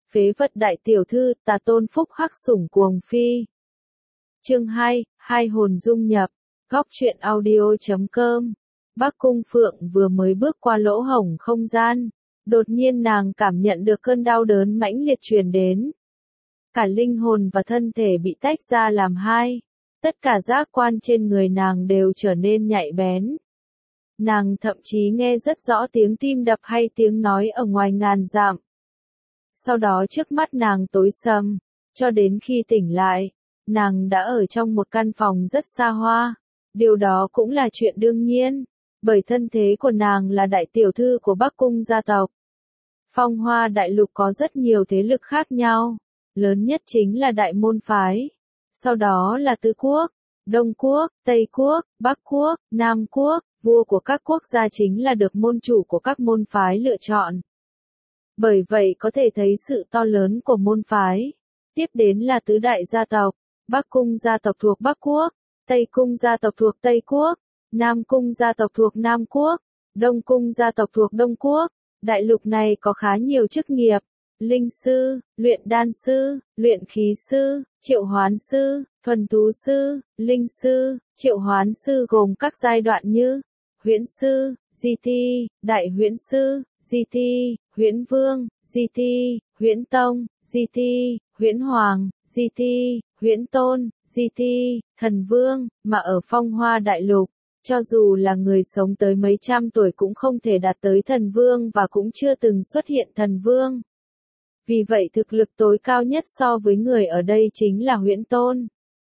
Phế vật đại tiểu thư, ta tôn phúc hắc sủng cuồng phi. Chương 2, hai hồn dung nhập. Góc truyện audio.com. Bắc Cung Phượng vừa mới bước qua lỗ hổng không gian, đột nhiên nàng cảm nhận được cơn đau đớn mãnh liệt truyền đến. Cả linh hồn và thân thể bị tách ra làm hai, tất cả giác quan trên người nàng đều trở nên nhạy bén. Nàng thậm chí nghe rất rõ tiếng tim đập hay tiếng nói ở ngoài ngàn dặm. Sau đó trước mắt nàng tối sầm, cho đến khi tỉnh lại, nàng đã ở trong một căn phòng rất xa hoa. Điều đó cũng là chuyện đương nhiên, bởi thân thế của nàng là đại tiểu thư của Bắc Cung gia tộc. Phong Hoa Đại Lục có rất nhiều thế lực khác nhau, lớn nhất chính là Đại Môn Phái, sau đó là Tứ Quốc, Đông Quốc, Tây Quốc, Bắc Quốc, Nam Quốc, vua của các quốc gia chính là được môn chủ của các môn phái lựa chọn. Bởi vậy có thể thấy sự to lớn của môn phái. Tiếp đến là tứ đại gia tộc, Bắc Cung gia tộc thuộc Bắc Quốc, Tây Cung gia tộc thuộc Tây Quốc, Nam Cung gia tộc thuộc Nam Quốc, Đông Cung gia tộc thuộc Đông Quốc. Đại lục này có khá nhiều chức nghiệp, linh sư, luyện đan sư, luyện khí sư, triệu hoán sư, thuần thú sư, linh sư, triệu hoán sư gồm các giai đoạn như huyễn sư, di thi, đại huyễn sư, di thi, huyễn vương, di thi, huyễn tông, di thi, huyễn hoàng, di thi, huyễn tôn, di thi, thần vương, mà ở Phong Hoa Đại Lục, cho dù là người sống tới mấy trăm tuổi cũng không thể đạt tới thần vương và cũng chưa từng xuất hiện thần vương. Vì vậy thực lực tối cao nhất so với người ở đây chính là huyễn tôn.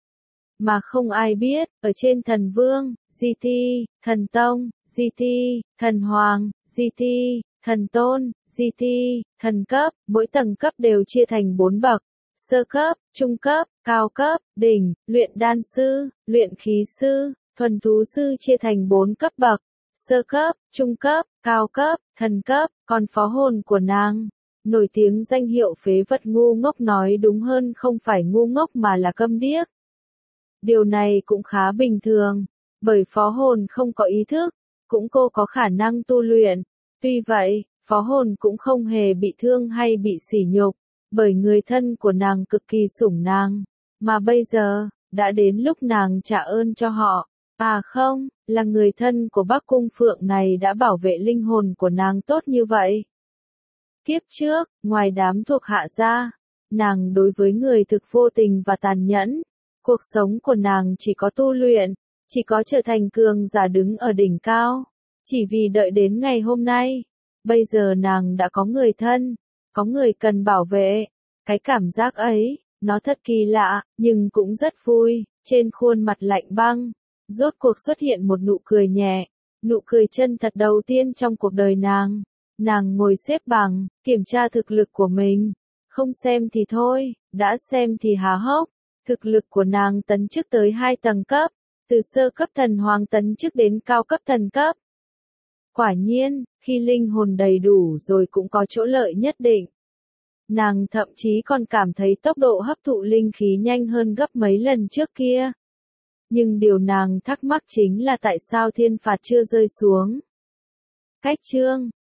Mà không ai biết, ở trên thần vương, di thi, thần tông, di thi, thần hoàng, di thi, thần tôn, di thi, thần cấp, mỗi tầng cấp đều chia thành 4 bậc. Sơ cấp, trung cấp, cao cấp, đỉnh, luyện đan sư, luyện khí sư, thuần thú sư chia thành 4 cấp bậc. Sơ cấp, trung cấp, cao cấp, thần cấp, còn phó hồn của nàng, nổi tiếng danh hiệu phế vật ngu ngốc, nói đúng hơn không phải ngu ngốc mà là câm điếc. Điều này cũng khá bình thường, bởi phó hồn không có ý thức, cũng cô có khả năng tu luyện. Tuy vậy, phó hồn cũng không hề bị thương hay bị sỉ nhục, bởi người thân của nàng cực kỳ sủng nàng, mà bây giờ, đã đến lúc nàng trả ơn cho họ. À không, là người thân của Bắc Cung Phượng này đã bảo vệ linh hồn của nàng tốt như vậy. Kiếp trước, ngoài đám thuộc hạ ra, nàng đối với người thực vô tình và tàn nhẫn. Cuộc sống của nàng chỉ có tu luyện, chỉ có trở thành cường giả đứng ở đỉnh cao. Chỉ vì đợi đến ngày hôm nay, bây giờ nàng đã có người thân, có người cần bảo vệ. Cái cảm giác ấy, nó thật kỳ lạ, nhưng cũng rất vui. Trên khuôn mặt lạnh băng, rốt cuộc xuất hiện một nụ cười nhẹ, nụ cười chân thật đầu tiên trong cuộc đời nàng. Nàng ngồi xếp bằng, kiểm tra thực lực của mình. Không xem thì thôi, đã xem thì há hốc. Thực lực của nàng tấn chức tới 2 tầng cấp, từ sơ cấp thần hoàng tấn chức đến cao cấp thần cấp. Quả nhiên, khi linh hồn đầy đủ rồi cũng có chỗ lợi nhất định. Nàng thậm chí còn cảm thấy tốc độ hấp thụ linh khí nhanh hơn gấp mấy lần trước kia. Nhưng điều nàng thắc mắc chính là tại sao thiên phạt chưa rơi xuống. Cách chương